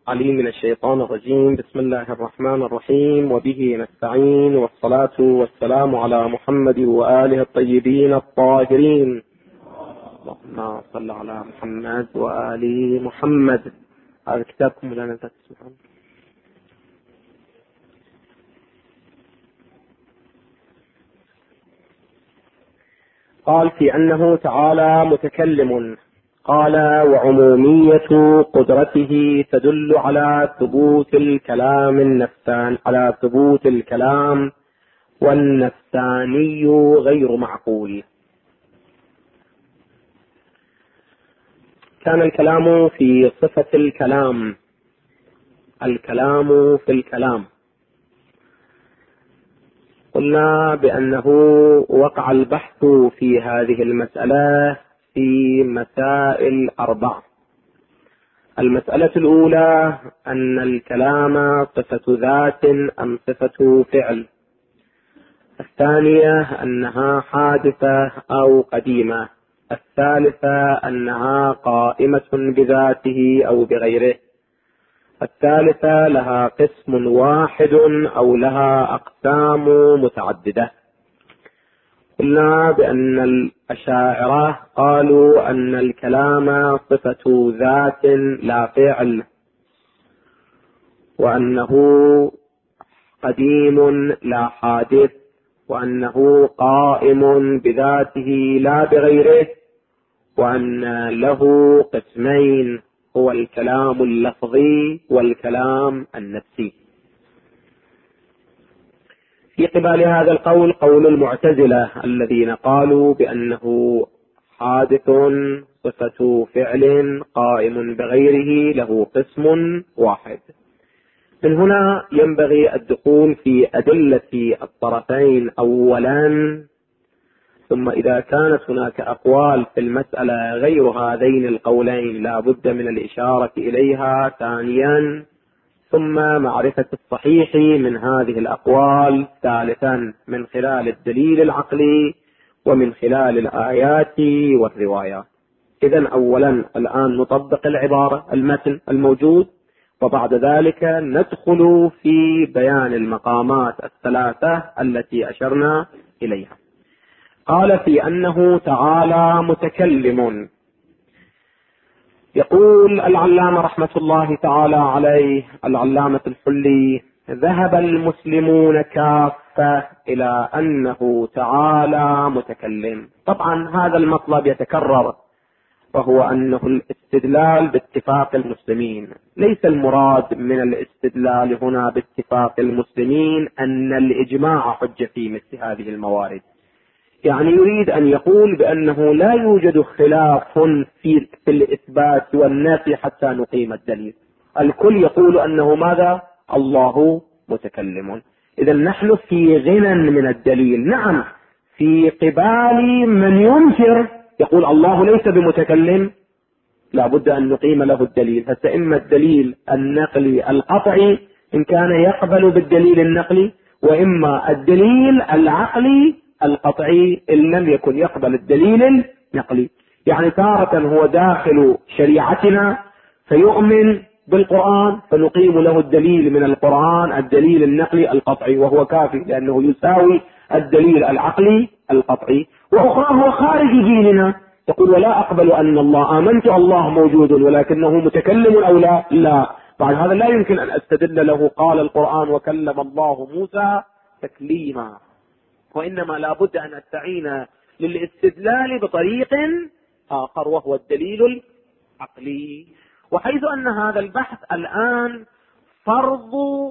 عليم من الشيطان الرجيم. بسم الله الرحمن الرحيم، وبه نستعين، والصلاة والسلام على محمد وآله الطيبين الطاهرين. اللهم صل على محمد وآل محمد. هذا كتابكم ولا ننسى تسمعون؟ قال في أنه تعالى متكلم. قال: وعمومية قدرته تدل على ثبوت الكلام النفسان، على ثبوت الكلام، والنفساني غير معقول. كان الكلام في صفة الكلام، الكلام في الكلام. قلنا بأنه وقع البحث في هذه المسألة في مسائل 4. المسألة الأولى أن الكلام صفة ذات أم صفة فعل. الثانية أنها حادثة أو قديمة. الثالثة أنها قائمة بذاته أو بغيره. الثالثة لها قسم واحد أو لها أقسام متعددة. قلنا بأن الأشاعرة قالوا أن الكلام صفة ذات لا فعل، وأنه قديم لا حادث، وأنه قائم بذاته لا بغيره، وأن له قسمين، هو الكلام اللفظي والكلام النفسي. في قبال هذا القول قول المعتزلة الذين قالوا بأنه حادث صفة فعل قائم بغيره له قسم واحد. من هنا ينبغي الدخول في أدلة الطرفين أولا، ثم إذا كانت هناك أقوال في المسألة غير هذين القولين لا بد من الإشارة إليها ثانيا، ثم معرفة الصحيح من هذه الأقوال ثالثا، من خلال الدليل العقلي ومن خلال الآيات والروايات. إذن أولا الآن نطبق العبارة، المتن الموجود، وبعد ذلك ندخل في بيان المقامات الثلاثة التي أشرنا إليها. قال في أنه تعالى متكلم. يقول العلامة رحمة الله تعالى عليه، العلامة الحلي: ذهب المسلمون كافة إلى أنه تعالى متكلم. طبعا هذا المطلب يتكرر، وهو أنه الاستدلال باتفاق المسلمين. ليس المراد من الاستدلال هنا باتفاق المسلمين أن الإجماع حجة في مثل هذه الموارد، يعني يريد أن يقول بأنه لا يوجد خلاف في الإثبات والنفي حتى نقيم الدليل. الكل يقول أنه ماذا؟ الله متكلم. إذا نحن في غنى من الدليل. نعم، في قبال من ينكر يقول الله ليس بمتكلم لا بد أن نقيم له الدليل. هسه إما الدليل النقلي القطعي إن كان يقبل بالدليل النقلي، وإما الدليل العقلي القطعي إن لم يكن يقبل الدليل النقلي. يعني تارة هو داخل شريعتنا فيؤمن بالقرآن فنقيم له الدليل من القرآن، الدليل النقلي القطعي، وهو كافي لأنه يساوي الدليل العقلي القطعي. وأخرى هو خارج ديننا يقول ولا أقبل أن الله، آمنت الله موجود ولكنه متكلم أو لا. بعد هذا لا يمكن أن أستدل له قال القرآن وكلم الله موسى تكليما، وإنما لا بد أن أستعين للاستدلال بطريق آخر وهو الدليل العقلي. وحيث أن هذا البحث الآن فرض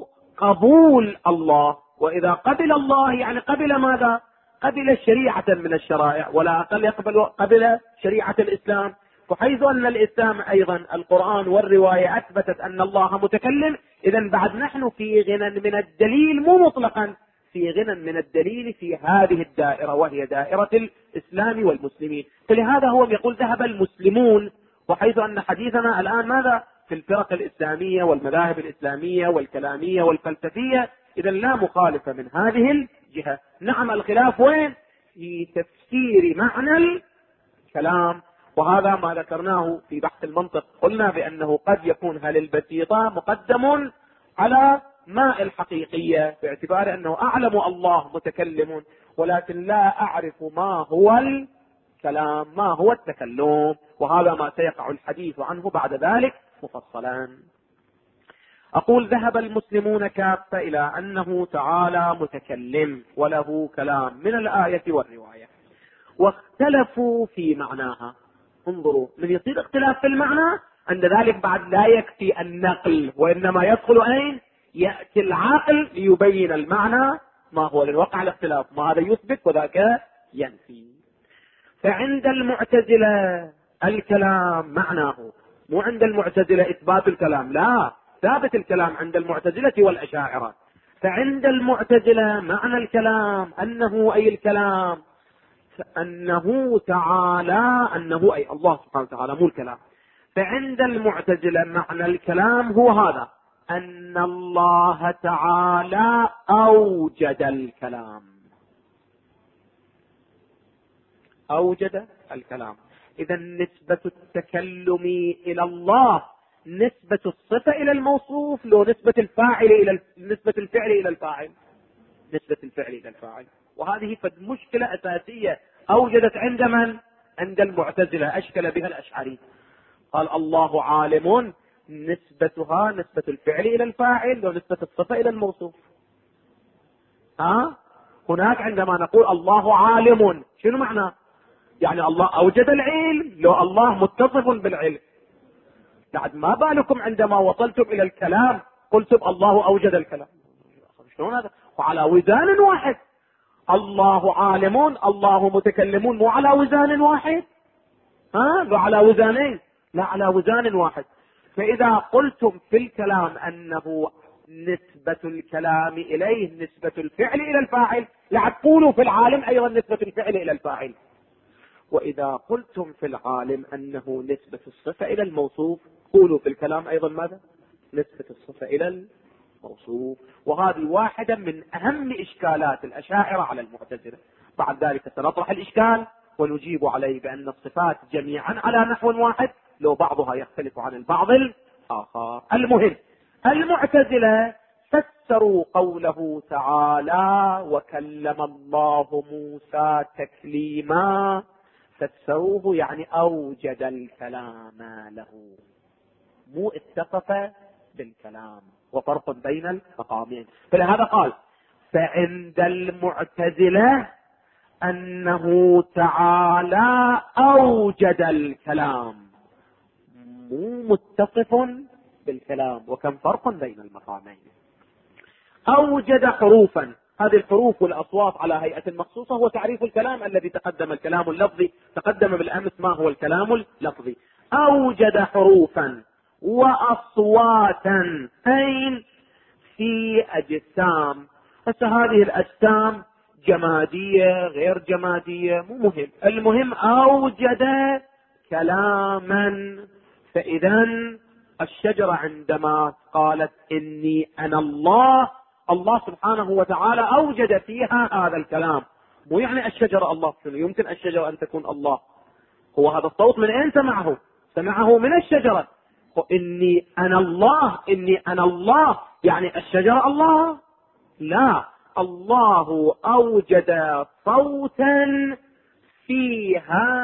قبول الله، وإذا قبل الله يعني قبل ماذا؟ قبل شريعة من الشرائع، ولا أقل قبل شريعة الإسلام. وحيث أن الإسلام أيضا القرآن والرواية أثبتت أن الله متكلم، إذن بعد نحن في غنى من الدليل، مو مطلقا، في غنى من الدليل في هذه الدائرة وهي دائرة الإسلام والمسلمين. فلهذا هو يقول ذهب المسلمون، وحيث أن حديثنا الآن ماذا؟ في الفرق الإسلامية والمذاهب الإسلامية والكلامية والفلسفية. إذا لا مخالفة من هذه الجهة. نعم، الخلاف وين؟ في تفسير معنى الكلام، وهذا ما ذكرناه في بحث المنطق، قلنا بأنه قد يكون هل البسيطة مقدم على ما الحقيقية، باعتبار أنه أعلم الله متكلم ولكن لا أعرف ما هو الكلام، ما هو التكلم، وهذا ما سيقع الحديث عنه بعد ذلك مفصلا. أقول ذهب المسلمون كافة إلى أنه تعالى متكلم وله كلام من الآية والرواية، واختلفوا في معناها. انظروا، من يصير اختلاف في المعنى عند ذلك بعد لا يكفي النقل، وإنما يدخل أين؟ يأتي العقل ليبين المعنى ما هو للوقع الاختلاف، ما هذا يثبت وذاك ينفي. فعند المعتزلة الكلام معناه، مو عند المعتزلة إثبات الكلام، لا، ثابت الكلام عند المعتزلة والأشاعرة. فعند المعتزلة معنى الكلام أنه أي الكلام أنه تعالى، أنه أي الله سبحانه وتعالى، مو الكلام. فعند المعتزلة معنى الكلام هو هذا، أن الله تعالى أوجد الكلام، أوجد الكلام. إذا نسبة التكلم إلى الله نسبة الصفة إلى الموصوف، لو نسبة الفاعل إلى نسبة الفعل إلى الفاعل، نسبة الفعل إلى الفاعل. وهذه مشكلة أساسية أوجدت عند من؟ عند المعتزلة، أشكل بها الأشعري. قال الله عالم، نسبتها نسبة الفعل إلى الفاعل ونسبة الصفة إلى الموصوف. هناك عندما نقول الله عالم، شنو معنى؟ يعني الله أوجد العلم، لو الله متصف بالعلم. بعد ما بالكم عندما وصلتم إلى الكلام قلتم الله أوجد الكلام، شلون هذا؟ وعلى وزان واحد، الله عالمون الله متكلمون، مو على وزان واحد، لو على وزانين، لا، على وزان واحد. فإذا قلتم في الكلام أنه نسبة الكلام إليه نسبة الفعل إلى الفاعل، لا تقولوا في العالم أيضا نسبة الفعل إلى الفاعل. وإذا قلتم في العالم أنه نسبة الصفة إلى الموصوف، قولوا في الكلام أيضا ماذا؟ نسبة الصفة إلى الموصوف. وهذه واحدة من أهم إشكالات الأشاعرة على المعتزلة. بعد ذلك سنطرح الإشكال ونجيب عليه بأن الصفات جميعا على نحو واحد، لو بعضها يختلف عن البعض الآخر. المهم، المعتزلة فسروا قوله تعالى وكلم الله موسى تكليما، فسروه يعني أوجد الكلام له، مو اتصف بالكلام، وفرق بين المقامين. فلهذا قال فعند المعتزلة أنه تعالى أوجد الكلام، مو متصف بالكلام، وكم فرق بين المقامين. أوجد حروفا، هذه الحروف والأصوات على هيئة مخصوصة، هو تعريف الكلام الذي تقدم، الكلام اللفظي تقدم بالأمس. ما هو الكلام اللفظي؟ أوجد حروفا وأصواتا، أين؟ في أجسام. هذه الأجسام جمادية غير جمادية مو مهم، المهم أوجد كلاما. فإذا الشجرة عندما قالت إني أنا الله، الله سبحانه وتعالى أوجد فيها هذا الكلام، مو يعني الشجرة الله. شنو يمكن الشجرة أن تكون الله؟ هو هذا الصوت من أين سمعه؟ سمعه من الشجرة. إني أنا الله، إني أنا الله، يعني الشجرة الله؟ لا، الله أوجد صوتا في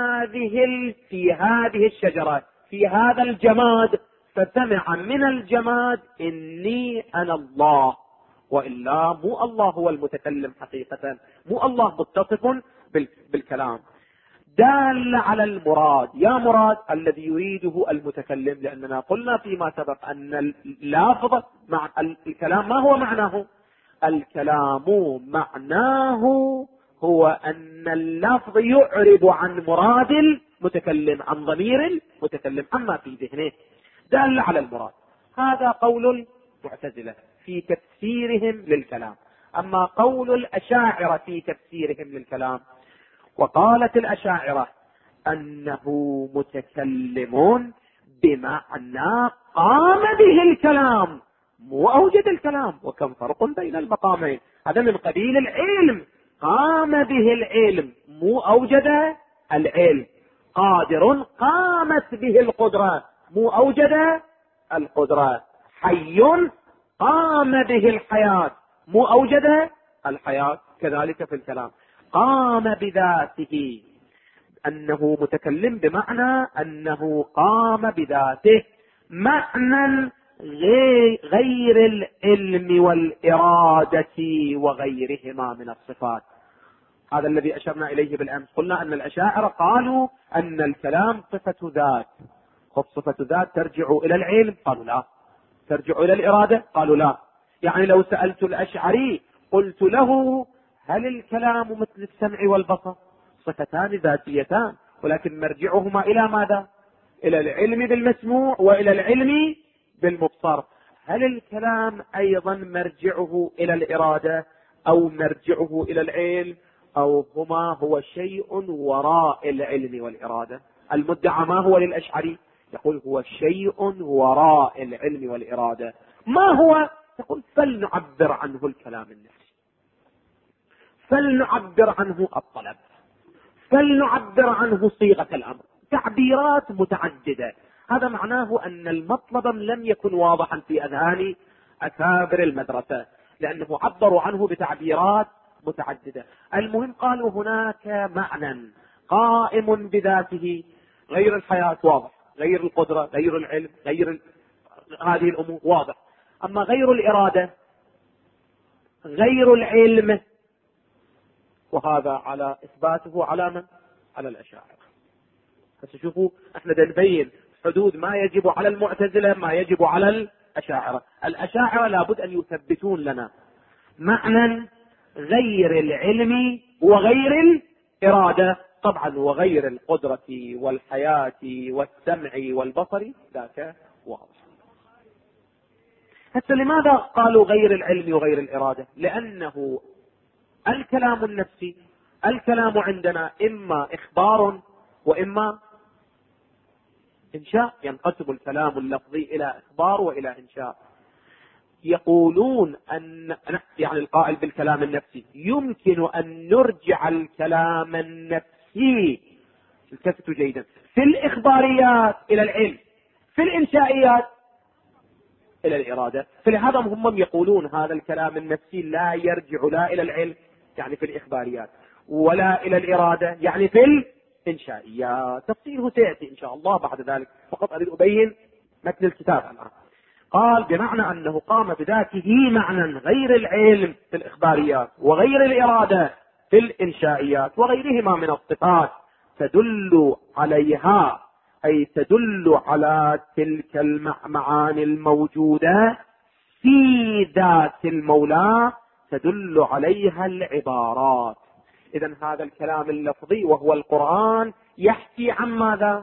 هذه الشجرة، في هذا الجماد، فسمع من الجماد إني أنا الله. وإلا مو الله هو المتكلم حقيقة، مو الله متصف بالكلام. دال على المراد، يا مراد الذي يريده المتكلم، لأننا قلنا فيما سبق أن اللفظ مع الكلام ما هو معناه؟ الكلام معناه هو أن اللفظ يعرب عن مراد المتكلم، عن ضمير المتكلم، عما في ذهنه. دال على المراد. هذا قول المعتزلة في تفسيرهم للكلام. أما قول الأشاعرة في تفسيرهم للكلام، وقالت الأشاعرة أنه متكلم بمعنى قام به الكلام، مو أوجد الكلام، وكم فرق بين المقامين. هذا من قبيل العلم، قام به العلم، مو أوجد العلم. قادر قامت به القدرة، مو أوجد القدرة. حي قام به الحياة، مو أوجد الحياة. كذلك في الكلام قام بذاته، أنه متكلم بمعنى أنه قام بذاته، معنى غير العلم والإرادة وغيرهما من الصفات. هذا الذي أشرنا إليه بالأمس. قلنا أن الأشاعرة قالوا أن الكلام صفة ذات. خب صفة ذات ترجع إلى العلم؟ قالوا لا. ترجع إلى الإرادة؟ قالوا لا. يعني لو سألت الأشعري قلت له هل الكلام مثل السمع والبصر؟ صفتان ذاتيتان، ولكن مرجعهما إلى ماذا؟ إلى العلم بالمسموع وإلى العلم بالمبصر. هل الكلام أيضا مرجعه إلى الإرادة أو مرجعه إلى العلم، أو هو شيء وراء العلم والإرادة؟ المدعى ما هو للأشعري؟ يقول هو شيء وراء العلم والإرادة. ما هو؟ يقول فلنعبر عنه الكلام النفسي، فلنعبر عنه الطلب، فلنعبر عنه صيغة الأمر، تعبيرات متعددة. هذا معناه أن المطلب لم يكن واضحا في أذهان أكابر المدرسة، لأنه عبروا عنه بتعبيرات متعددة. المهم قالوا هناك معنى قائم بذاته، غير الحياة واضح، غير القدرة، غير العلم، هذه الأمور واضح. أما غير الإرادة، غير العلم، وهذا على إثباته على من؟ على الأشاعرة. بس شوفوا احنا نبين حدود ما يجب على المعتزلة، ما يجب على الأشاعرة. الأشاعرة لابد أن يثبتون لنا معنى غير العلم وغير الإرادة، طبعا وغير القدرة والحياة والسمع والبصر، ذاك واضح. حتى لماذا قالوا غير العلم وغير الإرادة؟ لأنه الكلام النفسي، الكلام عندنا إما إخبار وإما إنشاء. ينقسم الكلام اللفظي إلى إخبار وإلى إنشاء. يقولون أن يعني القائل بالكلام النفسي يمكن أن نرجع الكلام النفسي، التفتوا جيدا، في الإخباريات إلى العلم، في الإنشائيات إلى الإرادة. فلهذا هم يقولون هذا الكلام النفسي لا يرجع لا إلى العلم يعني في الإخباريات، ولا إلى الإرادة يعني في الإنشائيات. تفصيله سيأتي إن شاء الله بعد ذلك، فقط أريد أبين متن الكتاب الآن. قال بمعنى أنه قام بذاته معنى غير العلم في الإخباريات وغير الإرادة في الإنشائيات وغيرهما من الصفات، تدل عليها، أي تدل على تلك المعاني الموجودة في ذات المولى، تدل عليها العبارات. إذن هذا الكلام اللفظي وهو القرآن يحكي عن ماذا؟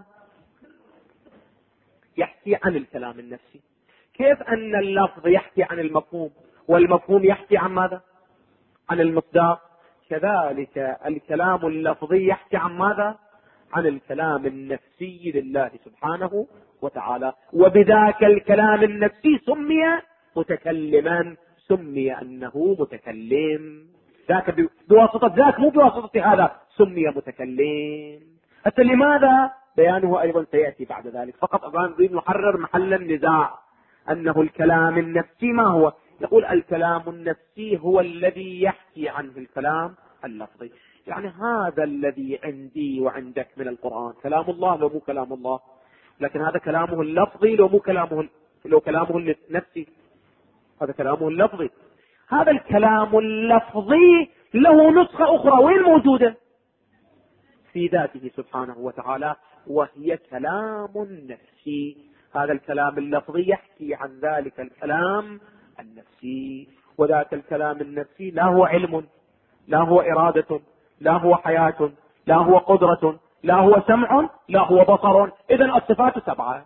يحكي عن الكلام النفسي. كيف أن اللفظ يحكي عن المفهوم والمفهوم يحكي عن ماذا؟ عن المصداق. كذلك الكلام اللفظي يحكي عن ماذا؟ عن الكلام النفسي لله سبحانه وتعالى. وبذاك الكلام النفسي سمي متكلما، سمي أنه متكلم. ذاك بواسطة ذاك، مو بواسطة هذا، سمي متكلم. حتى لماذا؟ بيانه أيضا سيأتي بعد ذلك. فقط أبغى نريد نحرر محل النزاع أنه الكلام النفسي ما هو. يقول الكلام النفسي هو الذي يحكي عنه الكلام اللفظي. يعني هذا الذي عندي وعندك من القرآن كلام الله لو مو كلام الله، لكن هذا كلامه اللفظي لو مو كلامه، لو كلامه النفسي، هذا كلامه اللفظي. هذا الكلام اللفظي له نسخة أخرى وين موجودة؟ في ذاته سبحانه وتعالى، وهي كلام نفسي. هذا الكلام اللفظي يحكي عن ذلك الكلام النفسي، وذاك الكلام النفسي لا هو علم، لا هو إرادة، لا هو حياة، لا هو قدرة، لا هو سمع، لا هو بصر. إذن الصفات 7.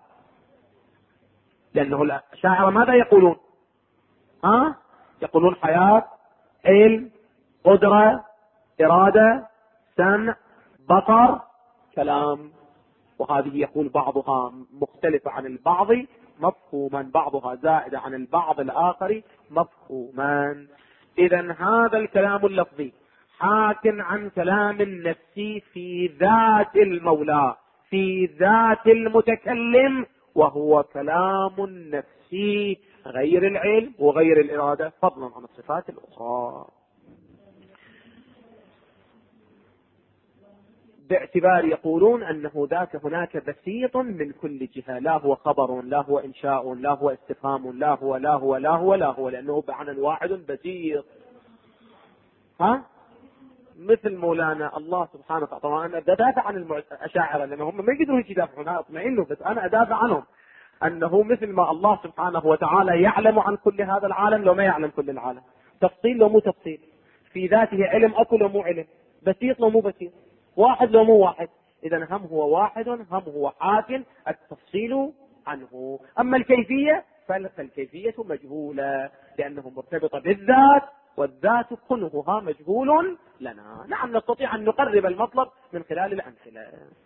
لأنه الأشاعرة ماذا يقولون؟ يقولون حياة، علم، قدرة، إرادة، سمع، بصر، كلام. وهذه يقول بعضها مختلفة عن البعض مفهوما، بعضها زائدة عن البعض الآخر مفهوما. إذن هذا الكلام اللفظي حاك عن كلام النفسي في ذات المولى، في ذات المتكلم، وهو كلام نفسي غير العلم وغير الإرادة، فضلا عن الصفات الأخرى. باعتبار يقولون أنه ذاك هناك بسيط من كل جهة، لا هو خبر، لا هو إنشاء، لا هو استفهام، لا هو لا هو لا هو لا هو، لأنه معنى واحد بسيط. مثل مولانا الله سبحانه وتعالى. طبعا أنا أدافع عن الأشاعرة لأن هم ما يقدرون يدافعون، أنا أطمئن، بس أنا أدافع عنهم أنه مثل ما الله سبحانه وتعالى يعلم عن كل هذا العالم لو ما يعلم كل العالم، تفصيل لو مو تفصيل، في ذاته علم أكو لو مو علم، بسيط لو مو بسيط، واحد لو مو واحد. إذا هم هو واحد، هم هو حاكم، التفصيل عنه. أما الكيفية فالكيفية مجهولة لأنه مرتبطة بالذات، والذات كنهها مجهول لنا. نعم نستطيع أن نقرب المطلب من خلال الأمثلة.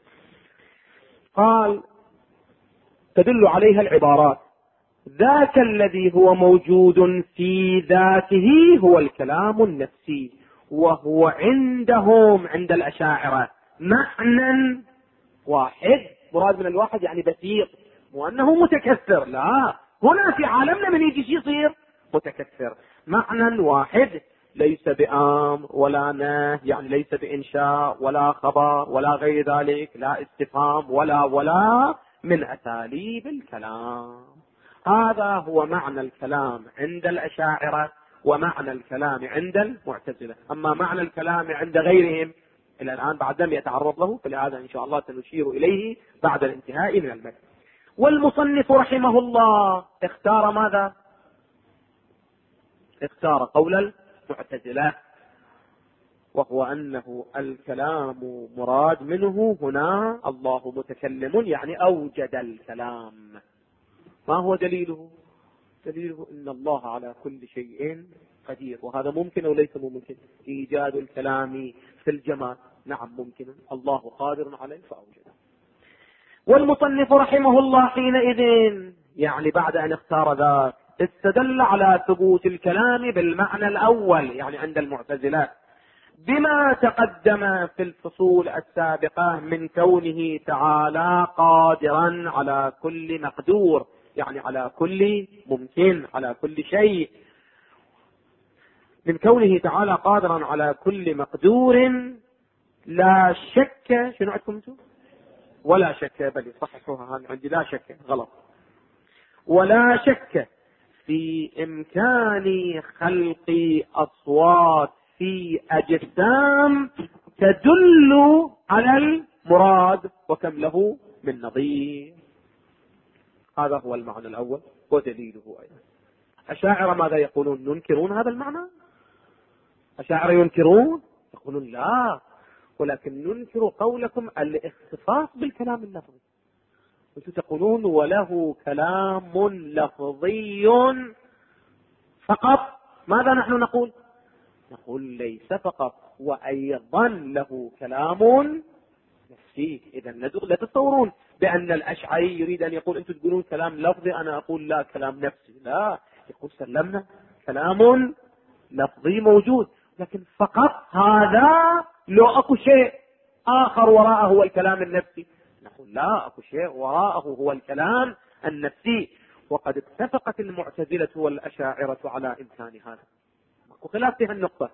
قال تدل عليها العبارات: ذاك الذي هو موجود في ذاته هو الكلام النفسي، وهو عندهم عند الأشاعرة معنى واحد. مراد من الواحد يعني بسيط، وأنه متكثر، لا، هنا في عالمنا من يجي يصير متكثر. معنى واحد ليس بأمر ولا نهي، يعني ليس بإنشاء ولا خبر ولا غير ذلك، لا استفهام ولا من أساليب الكلام. هذا هو معنى الكلام عند الأشاعرة، ومعنى الكلام عند المعتزلة. أما معنى الكلام عند غيرهم إلى الآن بعد لم يتعرض له، فلهذا إن شاء الله سنشير إليه بعد الانتهاء من المتن. والمصنف رحمه الله اختار ماذا؟ اختار قول المعتزلة، وهو أنه الكلام مراد منه هنا الله متكلم، يعني أوجد الكلام. ما هو دليله؟ دليله إن الله على كل شيء قدير، وهذا ممكن أو ليس ممكن؟ إيجاد الكلام في الجمال نعم ممكن، الله قادر عليه فأوجده. والمصنف رحمه الله حينئذ يعني بعد أن اختار ذاك استدل على ثبوت الكلام بالمعنى الأول، يعني عند المعتزلة، بما تقدم في الفصول السابقة من كونه تعالى قادرا على كل مقدور، يعني على كل ممكن، على كل شيء، من كونه تعالى قادرا على كل مقدور. لا شك، شنو عندكم انتم؟ ولا شك، بل صححوها عندي، لا شك غلط. ولا شك في إمكان خلق أصوات في أجسام تدل على المراد، وكم له من نظير. هذا هو المعنى الأول ودليله أيضا. أشاعرة ماذا يقولون؟ ينكرون هذا المعنى. أشاعرة ينكرون، يقولون لا، ولكن ننكر قولكم الاختصاص بالكلام اللفظي. أنتم تقولون وله كلام لفظي فقط. ماذا نحن نقول؟ نقول ليس فقط، وأيضا له كلام نفسي. إذا لا تتصورون بأن الأشعري يريد أن يقول أنتم تقولون كلام لفظي، أنا أقول لا كلام نفسي. لا، يقول سلمنا كلام لفظي موجود، لكن فقط هذا، لو أكو شيء آخر وراءه هو الكلام النفسي، نقول لا، أكو شيء وراءه هو الكلام النفسي. وقد اتفقت المعتزلة والأشاعرة على إمكان هذا، وخلاف في النقطة.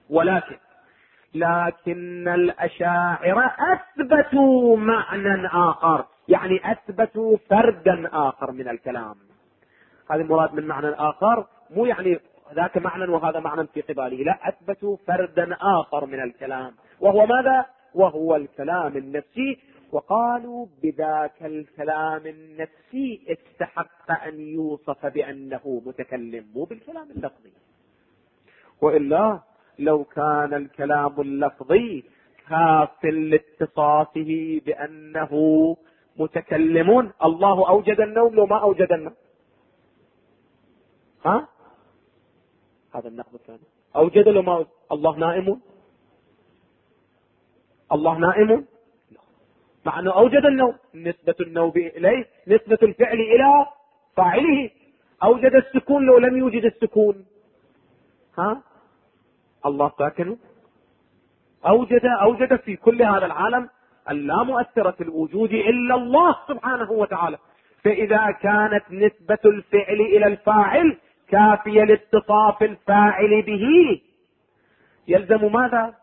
لكن الأشاعرة أثبتوا معنى آخر، يعني أثبتوا فردا آخر من الكلام. هذا المراد من معنى آخر، مو يعني ذاك معنى وهذا معنى في قباله، لا، أثبتوا فردا آخر من الكلام، وهو ماذا؟ وهو الكلام النفسي. وقالوا بذاك الكلام النفسي استحق أن يوصف بأنه متكلم، مو بالكلام اللفظي. وإلا لو كان الكلام اللفظي كاف لاتصافه بأنه متكلم، الله أوجد النوم لو ما أوجد النوم؟ هذا النقد الثاني. أوجد لو ما أوجد؟ الله نائم؟ الله نائم؟ مع أنه أوجد النوم، نسبة النوم إليه، نسبة الفعل إلى فاعله. أوجد السكون لو لم يوجد السكون؟ الله ساكن؟ أوجد في كل هذا العالم اللامؤثرة في الوجود إلا الله سبحانه وتعالى. فإذا كانت نسبة الفعل إلى الفاعل كافية لاتصاف الفاعل به، يلزم ماذا؟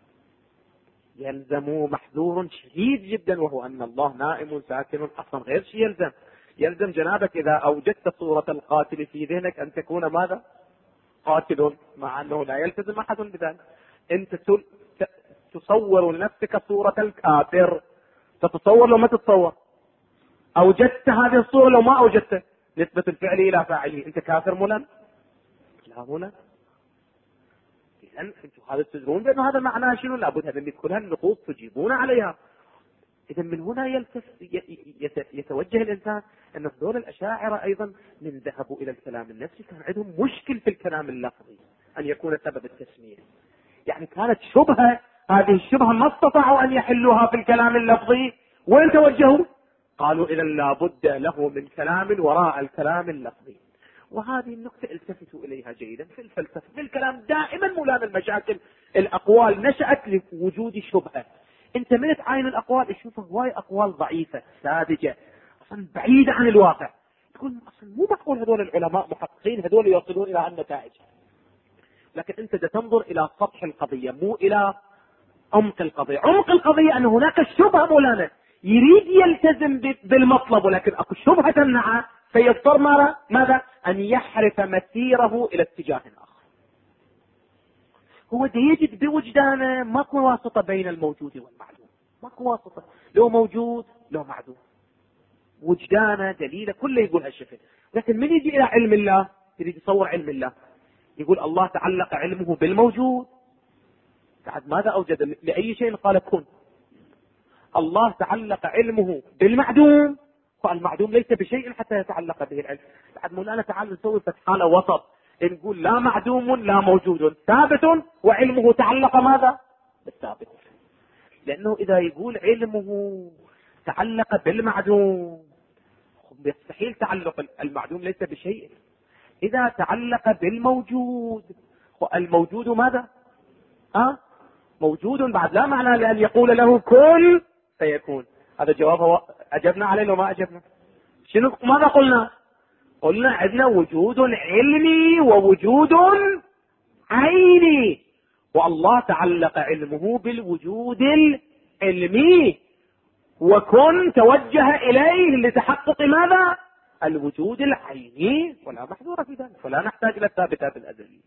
يلزم محذور شديد جدا، وهو أن الله نائم ساكن. أصلا غير شيء يلزم جنابك إذا أوجدت صورة القاتل في ذهنك أن تكون ماذا؟ قاتل، مع أنه لا يلتزم أحد بذلك. أنت تصور لنفسك صورة الكافر، تتصور لو ما تتصور. أوجدت هذه الصورة لو ما أوجدت نسبة الفعل إلى فاعله، أنت كافر ملا؟ لا ملا. إذن أنتم هذا تدرون بأنه هذا معناه شنو؟ لابد هذا كلها النصوص تجيبون عليها. إذا من هنا يتوجه الإنسان أن هذول الأشاعرة أيضا من ذهبوا إلى الكلام النفسي كان عندهم مشكل في الكلام اللفظي أن يكون سبب التسمية. يعني كانت شبهة، هذه الشبهة ما استطاعوا أن يحلوها في الكلام اللفظي. وين توجهوا؟ قالوا إذا لابد له من كلام وراء الكلام اللفظي. وهذه النقطة التفتوا إليها جيدا في الفلسفة. في الكلام دائما مولانا المشاكل الأقوال نشأت لوجود شبهة. انت من تعاين الأقوال تشوفها هواي أقوال ضعيفة ساذجة أصلا بعيدة عن الواقع، تقول أصلا مو معقول هذول العلماء محققين هذول يوصلون إلى النتائج. لكن انت تنظر إلى سطح القضية مو إلى عمق القضية. عمق القضية أن هناك شبهة مولانا يريد يلتزم بالمطلب، ولكن أكو شبهة تمنعه فيضطر ماذا؟ أن يحرف مسيره إلى اتجاه آخر. هو يجد بوجدانه ماكو واسطة بين الموجود والمعدوم، ماكو واسطة، لو موجود لو معدوم، وجدانه دليله كله يقول هالشكل. لكن من يجي إلى علم الله يريد يصور علم الله، يقول الله تعلق علمه بالموجود. بعد ماذا أوجد لأي شيء؟ قال كن. الله تعلق علمه بالمعدوم، فالمعدوم ليس بشيء حتى يتعلق به العلم. بعد مولانا تعال نسوي حالة وسط، نقول لا معدوم لا موجود، ثابت، وعلمه تعلق ماذا؟ بالثابت. لأنه إذا يقول علمه تعلق بالمعدوم يستحيل تعلق المعدوم ليس بشيء. إذا تعلق بالموجود، الموجود ماذا؟ موجود، بعد لا معنى لأن يقول له كن فيكون. هذا جواب أجبنا عليه لو ما أجبنا. شنو ماذا قلنا؟ قلنا عندنا وجود علمي ووجود عيني، والله تعلق علمه بالوجود العلمي، وكن توجه إليه لتحقق ماذا؟ الوجود العيني، ولا محذور في ذلك، فلا نحتاج إلى الثابتات الأزلية.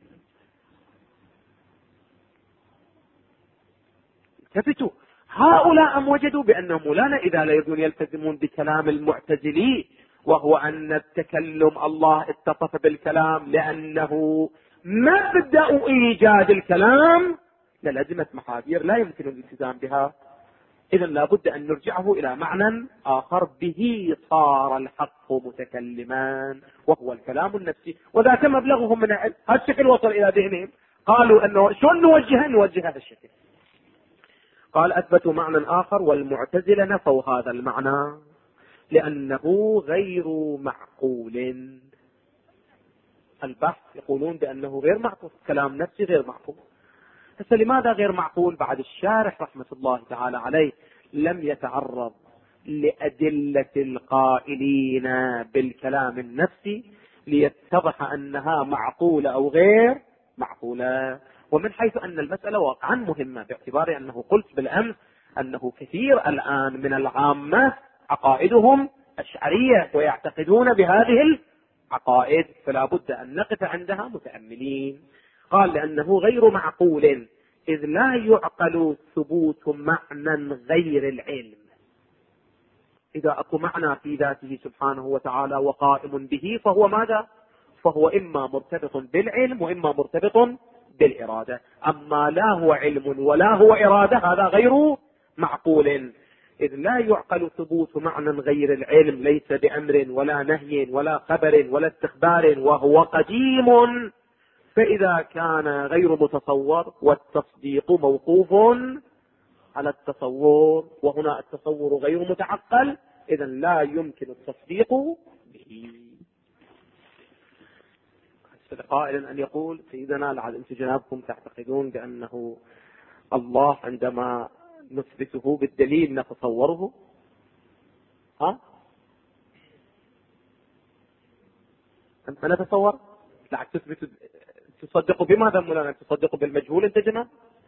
التفتوا هؤلاء وجدوا بأنهم مولانا إذا لا يريدون يلتزمون بكلام المعتزلي، وهو أن التكلم الله اتصف بالكلام لأنه مبدأ إيجاد الكلام، للزمت محاذير لا يمكن الالتزام بها. إذا لابد أن نرجعه إلى معنى آخر به صار الحق متكلما، وهو الكلام النفسي. وذاك مبلغهم من العلم هذا الشكل وصل إلى ذهنهم، قالوا أنه شلون نوجه هذا الشكل. قال أثبتوا معنى آخر، والمعتزلة نفوا هذا المعنى لأنه غير معقول. البحث يقولون بأنه غير معقول، كلام نفسي غير معقول. هسه لماذا غير معقول؟ بعد الشارح رحمة الله تعالى عليه لم يتعرض لأدلة القائلين بالكلام النفسي ليتضح أنها معقولة أو غير معقولة. ومن حيث أن المسألة واقعا مهمة، باعتبار أنه قلت بالأمس أنه كثير الآن من العامة عقائدهم أشعرية ويعتقدون بهذه العقائد، فلا بد أن نقف عندها متأملين. قال لأنه غير معقول إذ لا يعقل ثبوت معنى غير العلم. إذا أكو معنى في ذاته سبحانه وتعالى وقائم به فهو ماذا؟ فهو إما مرتبط بالعلم وإما مرتبط بالإرادة. أما لا هو علم ولا هو إرادة هذا غير معقول. إذ لا يعقل ثبوت معنى غير العلم، ليس بأمر ولا نهي ولا خبر ولا استخبار، وهو قديم. فإذا كان غير متصور والتصديق موقوف على التصور، وهنا التصور غير متعقل، إذا لا يمكن التصديق به. قائلا أن يقول سيدنا لعل أنتم جنابكم تعتقدون بأنه الله عندما نثبته بالدليل نتصوره؟ أنت نتصور؟ لا تثبت. تصدق بماذا مولانا؟ تصدق بالمجهول أنت جنان؟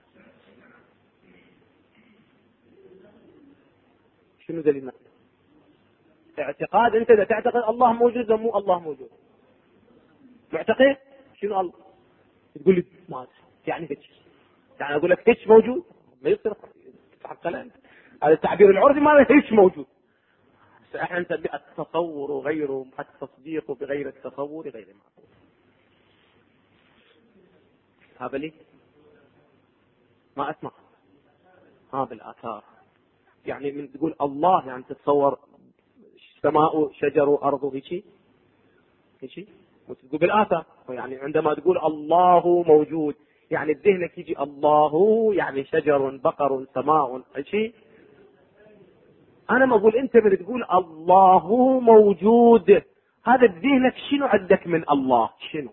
شنو دليلنا؟ اعتقاد. أنت إذا تعتقد الله موجود ومو الله موجود معتقد شنو الله؟ تقول لي ما أدري يعني هيك، يعني أقول لك هيك موجود ما يصير تفهم كلام. هذا التعبير العرفي ما هيك موجود. احنا نسميه التصور غير التصديق بغير التصور غير معقول. هذا ليه ما اسمع بالآثار. يعني من تقول الله يعني تتصور سماء شجر أرض هيك وتقول بالآثار. يعني عندما تقول الله موجود يعني بذهنك يجي الله يعني شجر بقر سماء هيك. أنا ما أقول أنت من تقول الله موجود هذا بذهنك شنو عندك من الله؟ شنو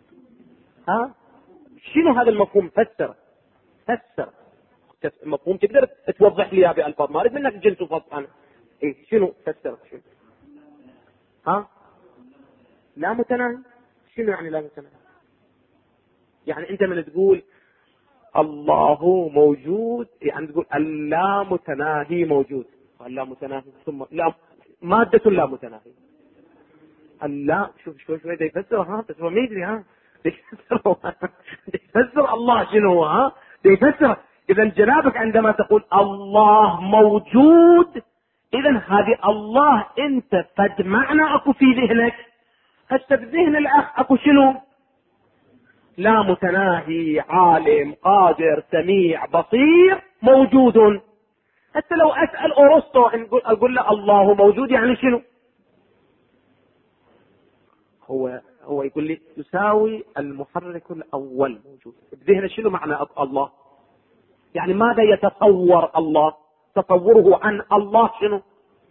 شنو هذا المفهوم؟ فسر مفهوم تقدر توضح لي بألفاظ، ما أريد منك جلس وفصل. أنا شنو فسر؟ شنو لا متناهي. شنو يعني لا متناهي؟ يعني أنت من تقول الله موجود يعني تقول اللا متناهي موجود. اللا متناهي ثم لا مادة لا متناهي. اللا شوف شوي ده يفسر. بس هو ما يدري يفسر الله شنو هو. يفسر. إذا جنابك عندما تقول الله موجود إذا هذه الله أنت قد معنى أكو في ذهنك. هسه بذهن الأخ أكو شنو؟ لا متناهي عالم قادر سميع بصير موجود. حتى لو أسأل أرسطو أقول له الله موجود يعني شنو؟ هو يقول لي يساوي المحرك الأول موجود. بذهن شنو معنى الله؟ يعني ماذا يتصور الله؟ تصوره عن الله شنو؟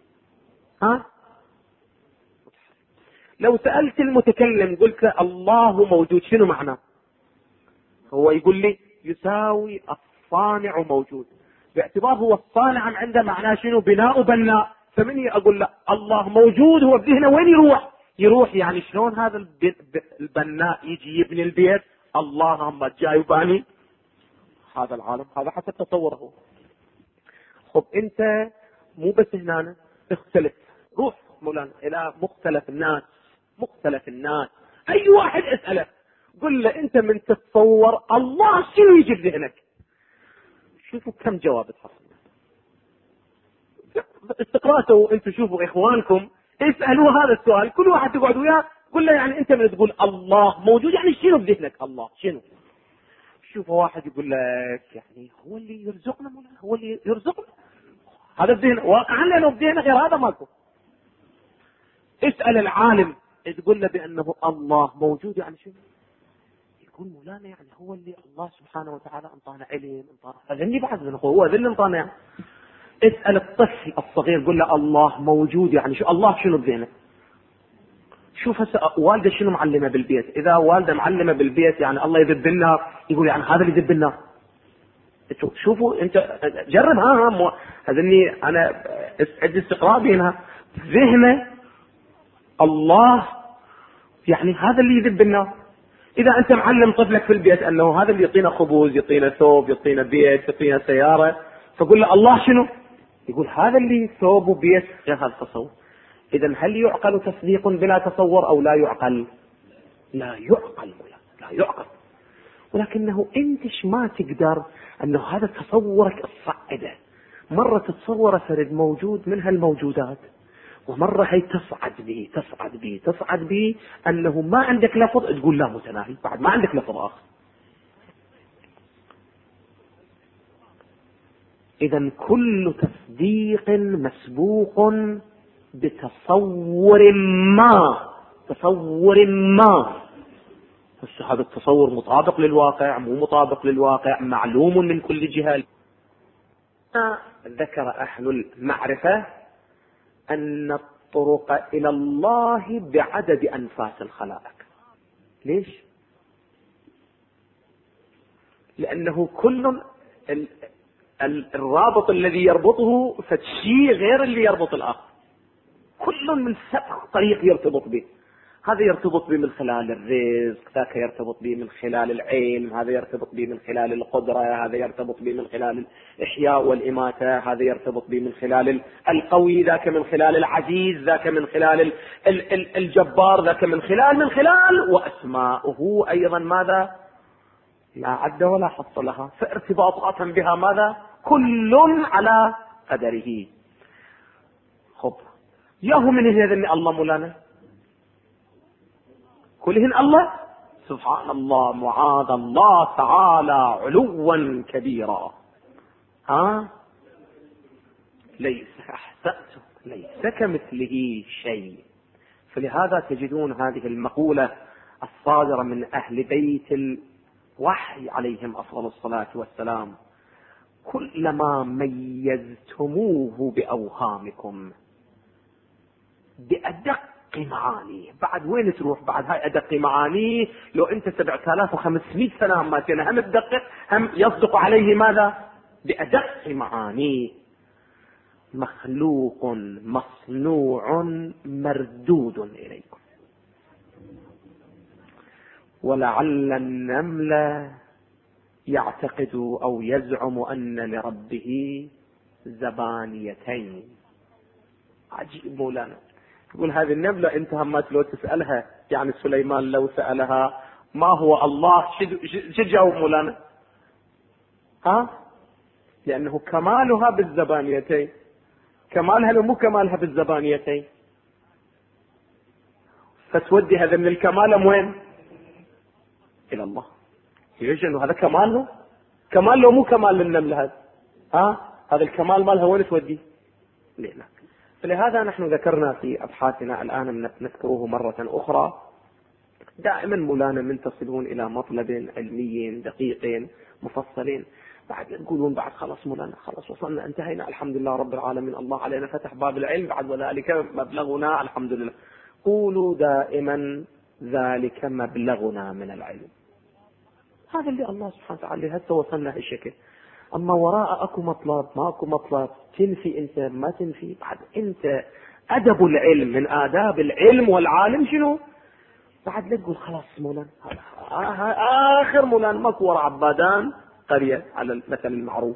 لو سألت المتكلم قلت له الله موجود شنو معناه؟ هو يقول لي يساوي الصانع موجود. باعتبار هو الصانع عنده معناه شنو؟ بناء بناء. فمني اقول له الله موجود هو بذهنه وين يروح يعني شلون هذا البناء يجي يبني البيت؟ الله هم جاي وباني هذا العالم. هذا حسب تصوره. خب انت مو بس هنا اختلف، روح مولانا الى مختلف الناس اي واحد اسأله قل له انت من تتصور الله شنو يجي بذهنك؟ شوفوا كم جواب تحصل. استقرأتوا انتم شوفوا اخوانكم اسألوا هذا السؤال. كل واحد تقعد وياه قل له يعني انت من تقول الله موجود يعني شنو بذهنك؟ الله شنو؟ شوفوا واحد يقول لك يعني هو اللي يرزقنا مولانا، هو اللي يرزقنا. هذا بذهن واقعا لانه بذهنه غير هذا ماكو. اسأل العالم تقول له بانه الله موجود يعني شنو؟ يقول مولانا يعني هو اللي الله سبحانه وتعالى انطانا علم انطانا اللي بعد من هو ذا اللي انطانا يعني. اسأل الطفل الصغير قل له الله موجود يعني شو؟ الله شنو بذهنه؟ شوف هسه والده شنو معلمه بالبيت. اذا والده معلمه بالبيت يعني الله يذب النار يقول يعني هذا اللي يذب النار. شوفوا انت جرب هذني انا عندي استقراء بينها ذهنه الله يعني هذا اللي يذب النار. اذا انت معلم طفلك في البيت انه هذا اللي يعطينا خبز يعطينا ثوب يعطينا بيت يعطينا سياره فقل له الله شنو؟ يقول هذا اللي ثوب وبيت غير هذا التصور. اذا هل يعقل تصديق بلا تصور او لا يعقل؟ لا يعقل. ولكنه انتش ما تقدر انه هذا تصورك الصعده. مرة تتصور فرد موجود من هالموجودات ومرة هي تصعد به انه ما عندك لفظ تقول لا متناهي بعد ما عندك لفظ اخر. اذا كل تصديق مسبوق بتصور ما. بس هذا التصور مطابق للواقع مو مطابق للواقع معلوم من كل جهة. ذكر أهل المعرفة أن الطرق إلى الله بعدد أنفاس الخلائق. ليش؟ لأنه كل الرابط الذي يربطه فالشيء غير اللي يربط الآخر، كل من طريق يرتبط به. هذا يرتبط به من خلال الرزق، ذاك يرتبط به من خلال العلم، هذا يرتبط به من خلال القدرة، هذا يرتبط به من خلال الإحياء والإماتة، هذا يرتبط به من خلال القوي، ذاك من خلال العزيز، ذاك من خلال الجبار، ذاك من خلال وأسماؤه أيضا ماذا؟ لا عد ولا حص لها، فارتباطات بها ماذا؟ كل على قدره. خب ياهو من هذا الله مولانا كلهن الله سبحان الله معاذ الله تعالى علوا كبيرا. ليس أحسنتم ليس كمثله شيء. فلهذا تجدون هذه المقولة الصادرة من أهل بيت الوحي عليهم أفضل الصلاة والسلام: كلما ميزتموه بأوهامكم بأدق معاني. بعد وين تروح بعد هاي أدق معاني؟ لو أنت 7500 سنة ما كان هم تدقق هم يصدق عليه ماذا؟ بأدق معاني. مخلوق مصنوع مردود إليكم. ولعل النمل يعتقد أو يزعم أن لربه زبانيتين. عجيب مولانا يقول هذه النملة انت همات لو تسألها، يعني سليمان لو سألها ما هو الله شو جاوب مولانا؟ لأنه كمالها بالزبانيتين. كمالها لو مو كمالها بالزبانيتين، فتودي هذا من الكمال وين؟ إلى الله. يجي انه هذا كماله، كمال لو مو كمال للنملة هذا هذا الكمال مالها وين تودي؟ لنا. فلهذا نحن ذكرنا في أبحاثنا الآن نذكره مرة أخرى، دائما مولانا من تصلون إلى مطلب علمي دقيق مفصل بعد يقولون بعد خلاص مولانا خلاص وصلنا انتهينا الحمد لله رب العالمين الله علينا فتح باب العلم بعد وذلك مبلغنا الحمد لله. قولوا دائما ذلك مبلغنا من العلم. هذا اللي الله سبحانه وتعالى هسه وصلنا هالشكل. أما وراء أكو مطلب ما أكو مطلب تنفي أنت ما تنفي. بعد أنت أدب العلم من آداب العلم والعالم شنو؟ بعد لا تقول خلاص مولانا آخر مولانا ماكو وراء عبادان قرية على المثل المعروف.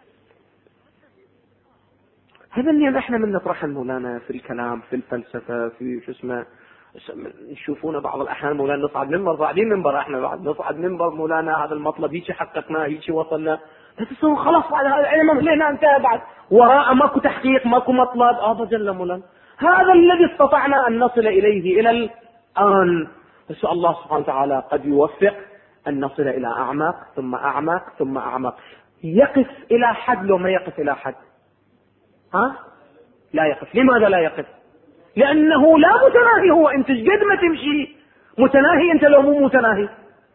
هذا اللي نحن من نطرح مولانا في الكلام في الفلسفة في شو اسمه نشوفونه بعض الأحيان مولانا نصعد منبر صاعدين منبر احنا بعد نصعد منبر مولانا هذا المطلب هيك حققناه هيك وصلنا فتسوون خلاص بعد هذا العلم لنا انتهى بعد وراء ماكو تحقيق ماكو مطلب جل مولانا. هذا الذي استطعنا أن نصل إليه إلى الآن. نسأل الله سبحانه وتعالى قد يوفق أن نصل إلى أعمق ثم أعمق ثم أعمق. يقف إلى حد لو ما يقف إلى حد لا يقف. لماذا لا يقف؟ لأنه لا متناهي. هو أنت قد ما تمشي متناهي أنت لو مو متناهي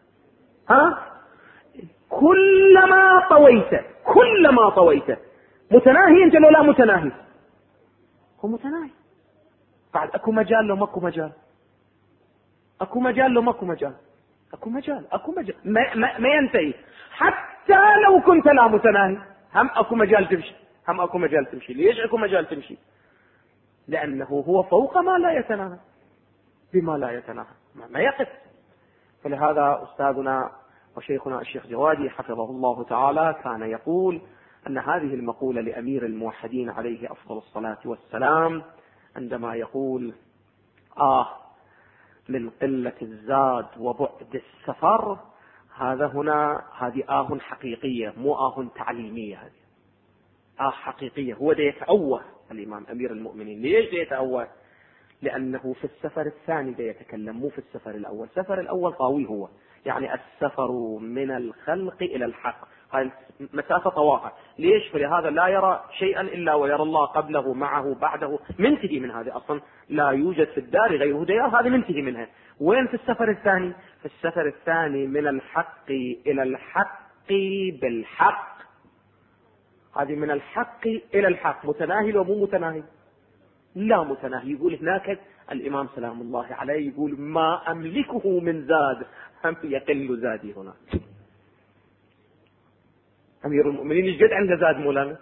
كلما طويت متناهي أنت لو لا متناهي. هو متناهي. بعد أكو مجال لو ماكو مجال. أكو مجال لو ماكو مجال. أكو مجال ما ينتهي. حتى لو كنت لا متناهي هم أكو مجال تمشي. ليش أكو مجال تمشي؟ لأنه هو فوق ما لا يتناهى بما لا يتناهى ما يقف. فلهذا أستاذنا وشيخنا الشيخ جوادي حفظه الله تعالى كان يقول أن هذه المقولة لأمير الموحدين عليه أفضل الصلاة والسلام عندما يقول من قلة الزاد وبعد السفر، هذه حقيقية مو تعليمية. هذه حقيقية. هو ده يتأوه الإمام أمير المؤمنين. ليش ده يتأوه؟ لأنه في السفر الثاني ده يتكلم مو في السفر الأول. السفر الأول طاوي هو يعني السفر من الخلق إلى الحق. هاي مسافة طواها. ليش؟ فلهذا لا يرى شيئا إلا ويرى الله قبله معه بعده. منتهي من هذه أصلا لا يوجد في الدار غيره ديار. هذه منتهي منها. وين في السفر الثاني؟ في السفر الثاني من الحق إلى الحق بالحق. هذه من الحق إلى الحق. متناهي لو مو متناهي؟ لا متناهي. يقول هناك الإمام سلام الله عليه يقول ما أملكه من زاد هم يقل زادي هنا. أمير المؤمنين ايش قد عنده زاد مولانا؟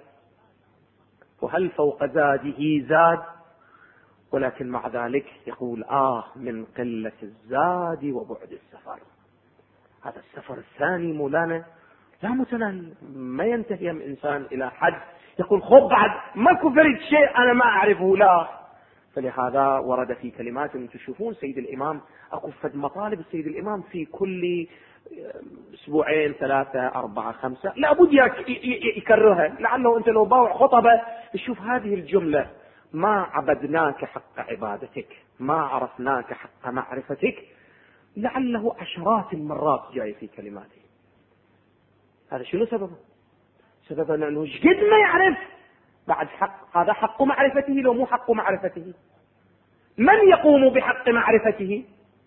وهل فوق زاده زاد؟ ولكن مع ذلك يقول من قلة الزاد وبعد السفر. هذا السفر الثاني مولانا لا متناهي، ما ينتهي من إنسان إلى حد يقول خب بعد ما كفرت شيء أنا ما أعرفه، لا. فلهذا ورد في كلمات تشوفون سيد الإمام أقفت مطالب السيد الإمام في كل أسبوعين 3 4 5 لابد يكررها، لعله أنت لو باوع خطبة تشوف هذه الجملة: ما عبدناك حق عبادتك، ما عرفناك حق معرفتك، لعله عشرات المرات جاي في كلماته. هذا شنو سببه؟ سببه لأنه قد ما يعرف بعد حق، هذا حق معرفته لو مو حق معرفته. من يقوم بحق معرفته؟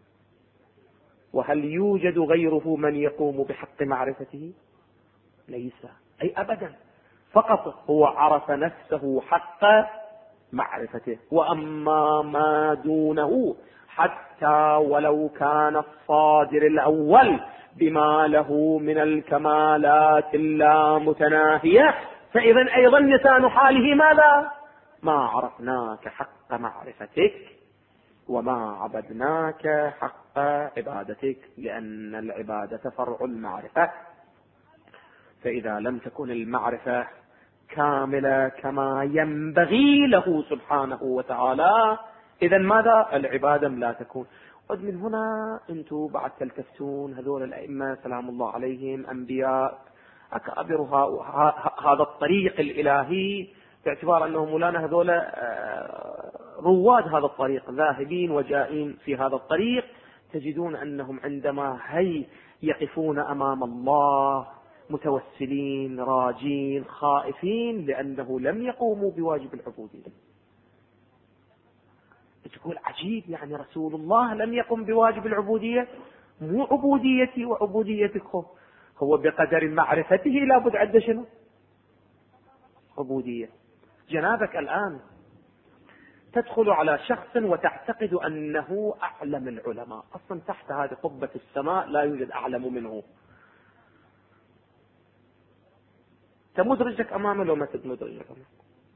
وهل يوجد غيره من يقوم بحق معرفته؟ ليس، أي أبدا. فقط هو عرف نفسه حق معرفته، وأما ما دونه حتى ولو كان الصادر الأول بما له من الكمالات اللامتناهية، فإذا أيضا لسان حاله ماذا؟ ما عرفناك حق معرفتك وما عبدناك حق عبادتك، لأن العبادة فرع المعرفة. فإذا لم تكن المعرفة كاملة كما ينبغي له سبحانه وتعالى، إذا ماذا؟ العبادة لا تكون. ومن هنا أنتم بعد تلتفتون هذول الأئمة سلام الله عليهم أنبياء أكابر هذا الطريق الإلهي، باعتبار أنهم مولانا هذول رواد هذا الطريق، ذاهبين وجائين في هذا الطريق. تجدون أنهم عندما يقفون أمام الله متوسلين راجين خائفين، لأنه لم يقوموا بواجب العبودية. تقول عجيب، يعني رسول الله لم يقم بواجب العبودية؟ مو عبوديتي وعبوديتك، هو بقدر معرفته لابد عنده شنو؟ عبودية. جنابك الآن تدخل على شخص وتعتقد أنه أعلم العلماء، أصلا تحت هذه قبة السماء لا يوجد أعلم منه. تمد رجلك أمامه لو ما تمد رجلك أمامه؟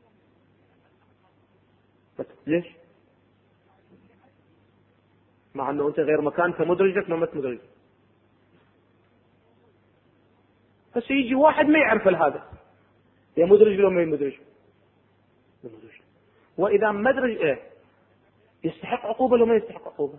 بس ليش؟ مع أنه أنت غير مكان تمد رجلك لو ما تمد رجلك. بس يجي واحد ما يعرف هذا، يمد رجله وما يمد رجله. وإذا مدرج يستحق عقوبة لو ما يستحق عقوبة؟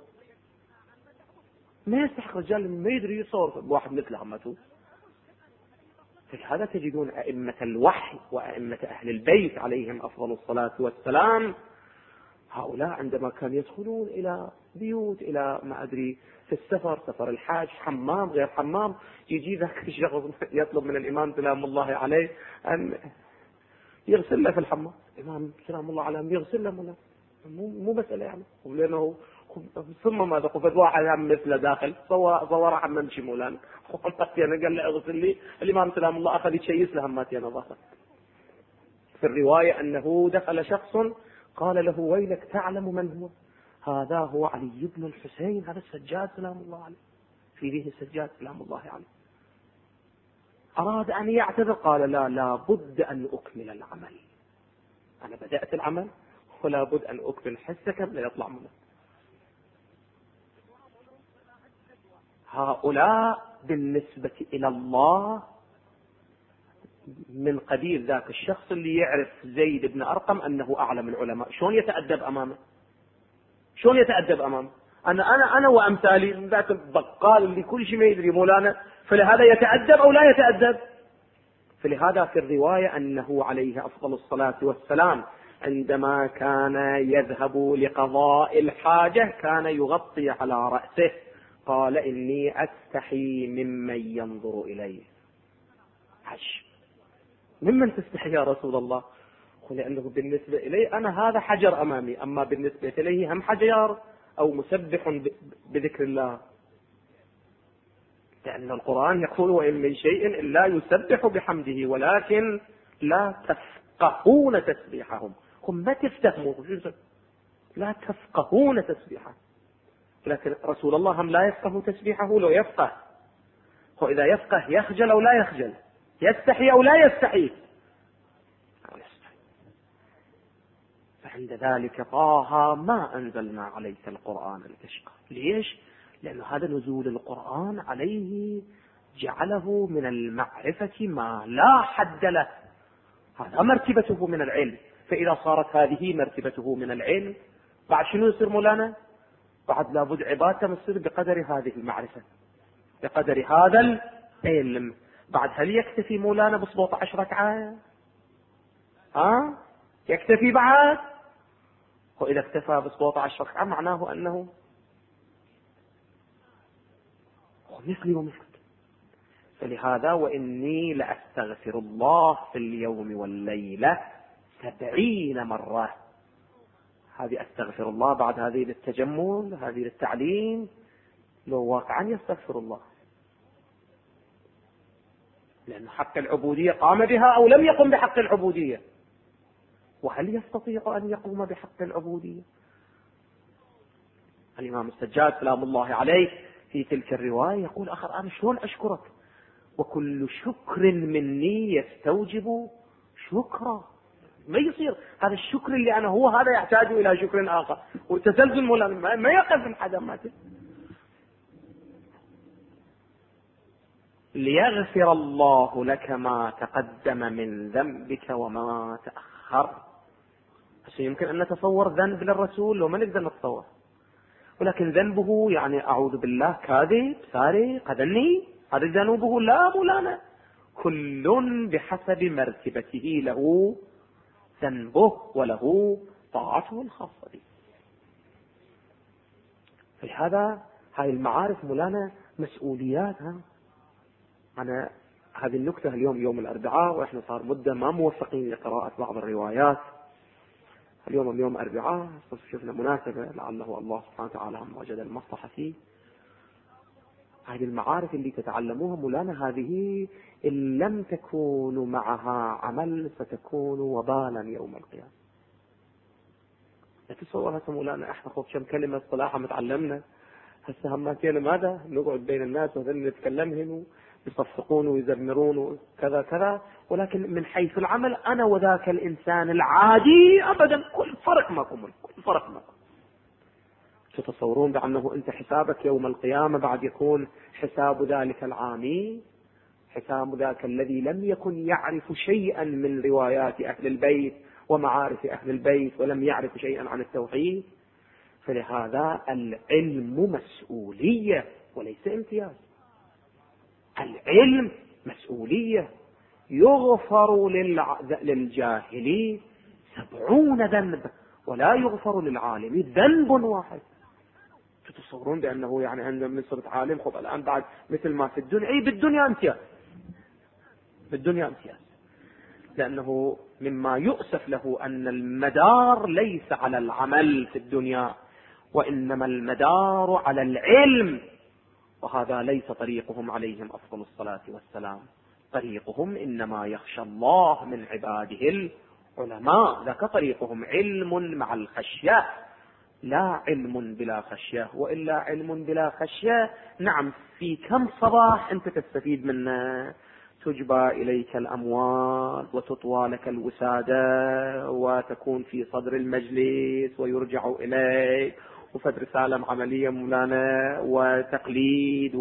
ما يستحق. رجال ما يدري يصور بواحد مثل عمته. فلهذا تجدون أئمة الوحي وأئمة أهل البيت عليهم أفضل الصلاة والسلام، هؤلاء عندما كانوا يدخلون إلى بيوت، إلى ما أدري في السفر، سفر الحاج، حمام غير حمام، يجي ذاك الشخص يطلب من الإمام سلام الله عليه أن يغسل له في الحمام. الإمام سلام الله عليه يغسل له، مو مسألة يعني، لأنه ثم ماذا قفت واحد هم مثله داخل صور حمام شي مولانا قال له اغسل لي. الإمام سلام الله أخذ يتشيس له هماتي أنا ظهر. في الرواية أنه دخل شخص قال له ويلك تعلم من هو؟ هذا هو علي بن الحسين، هذا السجاد سلام الله عليه، في ذيه السجاد سلام الله عليه. أراد أن يعتذر، قال لا بد أن أكمل العمل، أنا بدأت العمل ولا بد أن أكمل حسك لا يطلع منه. هؤلاء بالنسبة إلى الله من قبيل ذاك الشخص اللي يعرف زيد بن أرقم أنه أعلم العلماء، شلون يتأدب أمامه؟ شلون يتأدب أمامه؟ أنا وأمثالي ذاك البقال اللي كل شيء ما يدري مولانا، فلهذا يتأدب أو لا يتأدب؟ فلهذا في الرواية أنه عليه أفضل الصلاة والسلام عندما كان يذهب لقضاء الحاجة كان يغطي على رأسه، قال إني أستحي ممن ينظر إليه. حش، ممن تستحي يا رسول الله؟ قل لأنه بالنسبة إلي أنا هذا حجر أمامي، أما بالنسبة إليه هم حجر أو مسبح بذكر الله. لأن القرآن يقول وإن من شيء إلا يسبح بحمده ولكن لا تفقهون تسبيحهم. هم ما تفتهموا، لا تفقهون تسبيحهم. لكن رسول الله هم لا يفقه تسبيحه، لو يفقه، وإذا يفقه يخجل أو لا يخجل؟ يستحي أو لا يستحي؟ فعند ذلك طه ما أنزلنا عليك القرآن لتشقى. ليش؟ لأن هذا نزول القرآن عليه جعله من المعرفة ما لا حد له، هذا مرتبته من العلم. فإذا صارت هذه مرتبته من العلم، بعد شنو يصير مولانا؟ بعد لابد عبادته تصير بقدر هذه المعرفة، بقدر هذا العلم. بعد هل يكتفي مولانا بسبوط 10 ركعة؟ يكتفي بعد؟ وإذا اكتفى بسبوط 10 ركعة معناه أنه مثلي ومثلك. فلهذا وإني لأستغفر الله في اليوم والليلة 70 مرة. هذه أستغفر الله بعد هذه للتجمل، هذه للتعليم، لو واقعا يستغفر الله، لأن حق العبودية قام بها أو لم يقم بحق العبودية. وهل يستطيع أن يقوم بحق العبودية؟ الإمام السجاد سلام الله عليه في تلك الرواية يقول آخر أنا شلون أشكرك؟ وكل شكر مني يستوجب شكرا. ما يصير هذا الشكر اللي أنا هو هذا يحتاج إلى شكر آخر، وتسلسل مولانا ما يقف الحدا ماته. ليغفر الله لك ما تقدم من ذنبك وما تأخر. يمكن أن نتصور ذنب للرسول وما نقدر نتصور، ولكن ذنبه يعني أعوذ بالله كاذب سارق قذني، هذا ذنوبه لا مولانا، كل بحسب مرتبته له ذنبه وله طاعته الخاصة به. فلهذا هاي المعارف مولانا مسؤوليات. أنا هذه النكتة اليوم يوم الأربعاء، وإحنا صار مدة ما موفقين لقراءة بعض الروايات. اليوم أربعاء، شفنا مناسبة لعله الله سبحانه وتعالى وجد المصلحة فيه. هذه المعارف اللي تتعلموها مولانا هذه إن لم تكونوا معها عمل ستكون وبالا يوم القيامة. لا تتصور هسه مولانا احنا خذ كم كلمة صلاحة متعلمنا، هسه هم كنا ماذا نقعد بين الناس وذن نتكلمهم يصفقون ويزمرون وكذا كذا، ولكن من حيث العمل أنا وذاك الإنسان العادي أبدا كل فرق ماكم، كل فرق ماكم. تتصورون بأنه أنت حسابك يوم القيامة بعد يكون حساب ذلك العامي، حساب ذاك الذي لم يكن يعرف شيئا من روايات أهل البيت ومعارف أهل البيت ولم يعرف شيئا عن التوحيد. فلهذا العلم مسؤولية وليس امتياز. العلم مسؤولية. يغفر للجاهلين 70 ذنب ولا يغفر للعالم ذنب واحد. تتصورون بأنه يعني عندما صرت عالم خب الآن بعد مثل ما في الدنيا بالدنيا امتياز، بالدنيا امتياز. لأنه مما يؤسف له أن المدار ليس على العمل في الدنيا، وإنما المدار على العلم، وهذا ليس طريقهم عليهم أفضل الصلاة والسلام. طريقهم إنما يخشى الله من عباده العلماء، ذاك طريقهم علم مع الخشية، لا علم بلا خشية. وإلا علم بلا خشية نعم في كم صباح أنت تستفيد منه، تجبى إليك الأموال وتطوى لك الوسادة وتكون في صدر المجلس ويرجع إليك وفد رسالة عملية مولانا وتقليد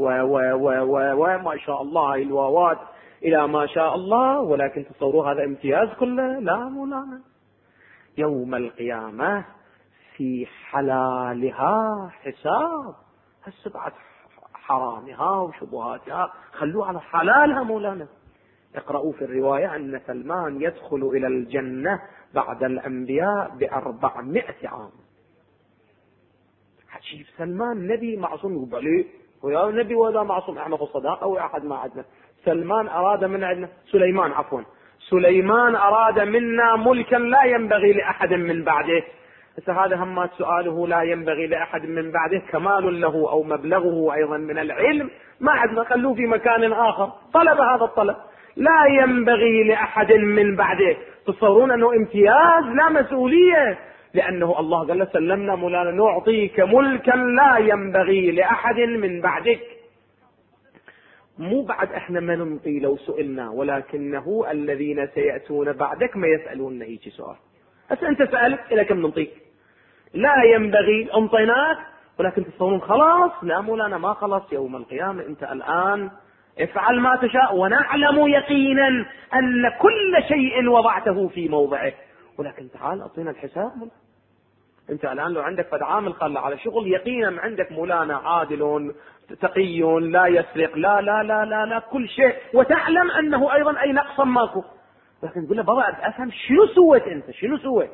وما شاء الله الواوات إلى ما شاء الله. ولكن تصوروا هذا امتياز كله؟ لا مولانا. يوم القيامة في حلالها حساب، هسه حرامها وشبهاتها خلوه على حلالها مولانا. اقرأوا في الرواية أن سلمان يدخل إلى الجنة بعد الأنبياء ب400 عام. حجيب سلمان نبي معصوم يقول عليه ويا نبي ولا معصوم، احنا في الصداقة واحد ما عندنا. سلمان أراد من عندنا سليمان أراد منا ملكا لا ينبغي لأحد من بعده. هذا هم سؤاله لا ينبغي لأحد من بعده كمال له أو مبلغه أيضا من العلم ما عندنا، خلوه في مكان آخر. طلب هذا الطلب لا ينبغي لأحد من بعده. تصورون أنه امتياز لا مسؤولية، لأنه الله قال له سلمنا مولانا نعطيك ملكا لا ينبغي لأحد من بعدك. مو بعد احنا ما ننطي لو سئلنا، ولكنه الذين سيأتون بعدك ما يسألون هيك سؤال. بس انت سألت الى كم ننطيك؟ لا ينبغي انطيناك ولكن تصورون خلاص. لا مولانا ما خلاص، يوم القيامة انت الان افعل ما تشاء، ونعلم يقينا ان كل شيء وضعته في موضعه، ولكن تعال اعطينا الحساب. انت الان لو عندك فد عامل خلى على شغل، يقينا عندك مولانا عادل تقي لا يسرق لا لا لا لا لا كل شيء، وتعلم انه ايضا اي نقص ماكو، لكن تقول له بابا افهم شنو سويت انت، شنو سويت؟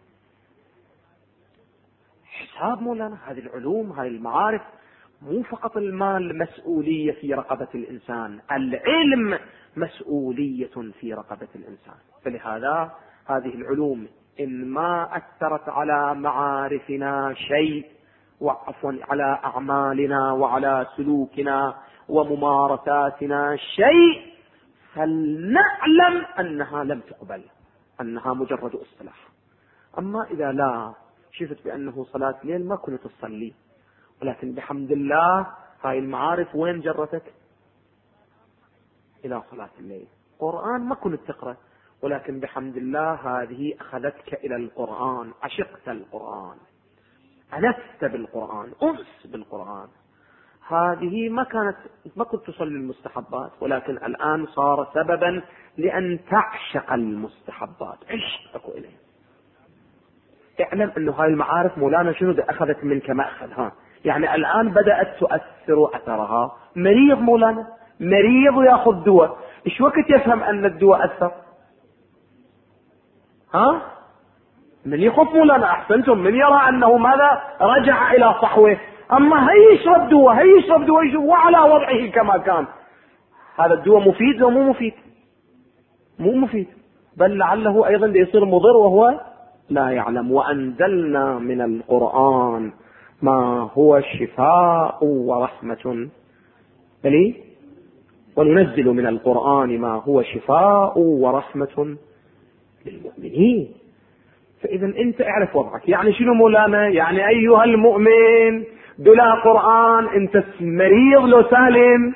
حساب مولانا. هذه العلوم هذه المعارف مو فقط المال مسؤولية في رقبة الإنسان، العلم مسؤولية في رقبة الإنسان. فلهذا هذه العلوم إن ما أثرت على معارفنا شيء، وعفوا على أعمالنا وعلى سلوكنا وممارساتنا شيء، فلنعلم أنها لم تقبل، أنها مجرد اصطلاح. أما إذا لا شفت بأنه صلاة ليل ما كنت تصلي، ولكن بحمد الله هاي المعارف وين جرتك؟ إلى صلاة الليل. قرآن ما كنت تقرأ، ولكن بحمد الله هذه أخذتك إلى القرآن، عشقت القرآن، أنست بالقرآن، أنس بالقرآن. هذه ما كنت تصلي المستحبات، ولكن الآن صار سببا لأن تعشق المستحبات، عشقك إليه. اعلم أنه هاي المعارف مولانا شنو أخذت منك مأخذها، يعني الآن بدأت تؤثر أثرها. مريض مولانا، مريض يأخذ دواء، إيش وقت يفهم أن الدواء أثر؟ من يخف مولانا؟ أحسنتم، من يرى أنه ماذا رجع إلى صحوه. أما هي يشرب دواء، هي يشرب دواء وعلى وضعه كما كان. هذا الدواء مفيد ومو مفيد؟ مو مفيد، بل لعله أيضا يصير مضر وهو لا يعلم. وأنزلنا من القرآن ما هو شفاء ورحمة، بلي وننزل من القرآن ما هو شفاء ورحمة للمؤمنين. فإذا أنت اعرف وضعك. يعني شنو مولانا؟ يعني أيها المؤمن بلا قرآن أنت مريض لو سالم؟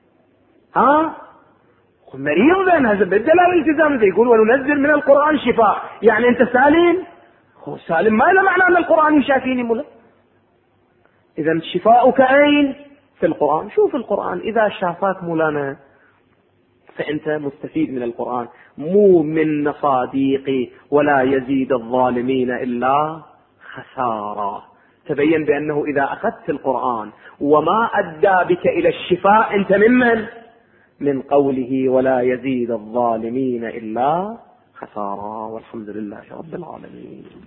مريض، لأن هذا بالدلالة الالتزام يقول وننزل من القرآن شفاء، يعني أنت سالم؟ هو سالم ما له معنى أن القرآن يشافيني مولانا. إذا شفاؤك أين؟ في القرآن. شوف القرآن إذا شافاك مولانا فأنت مستفيد من القرآن، مو من صديقي ولا يزيد الظالمين إلا خسارة. تبين بأنه إذا أخذت القرآن وما أدى بك إلى الشفاء أنت ممن؟ من قوله ولا يزيد الظالمين إلا خسارة. والحمد لله رب العالمين.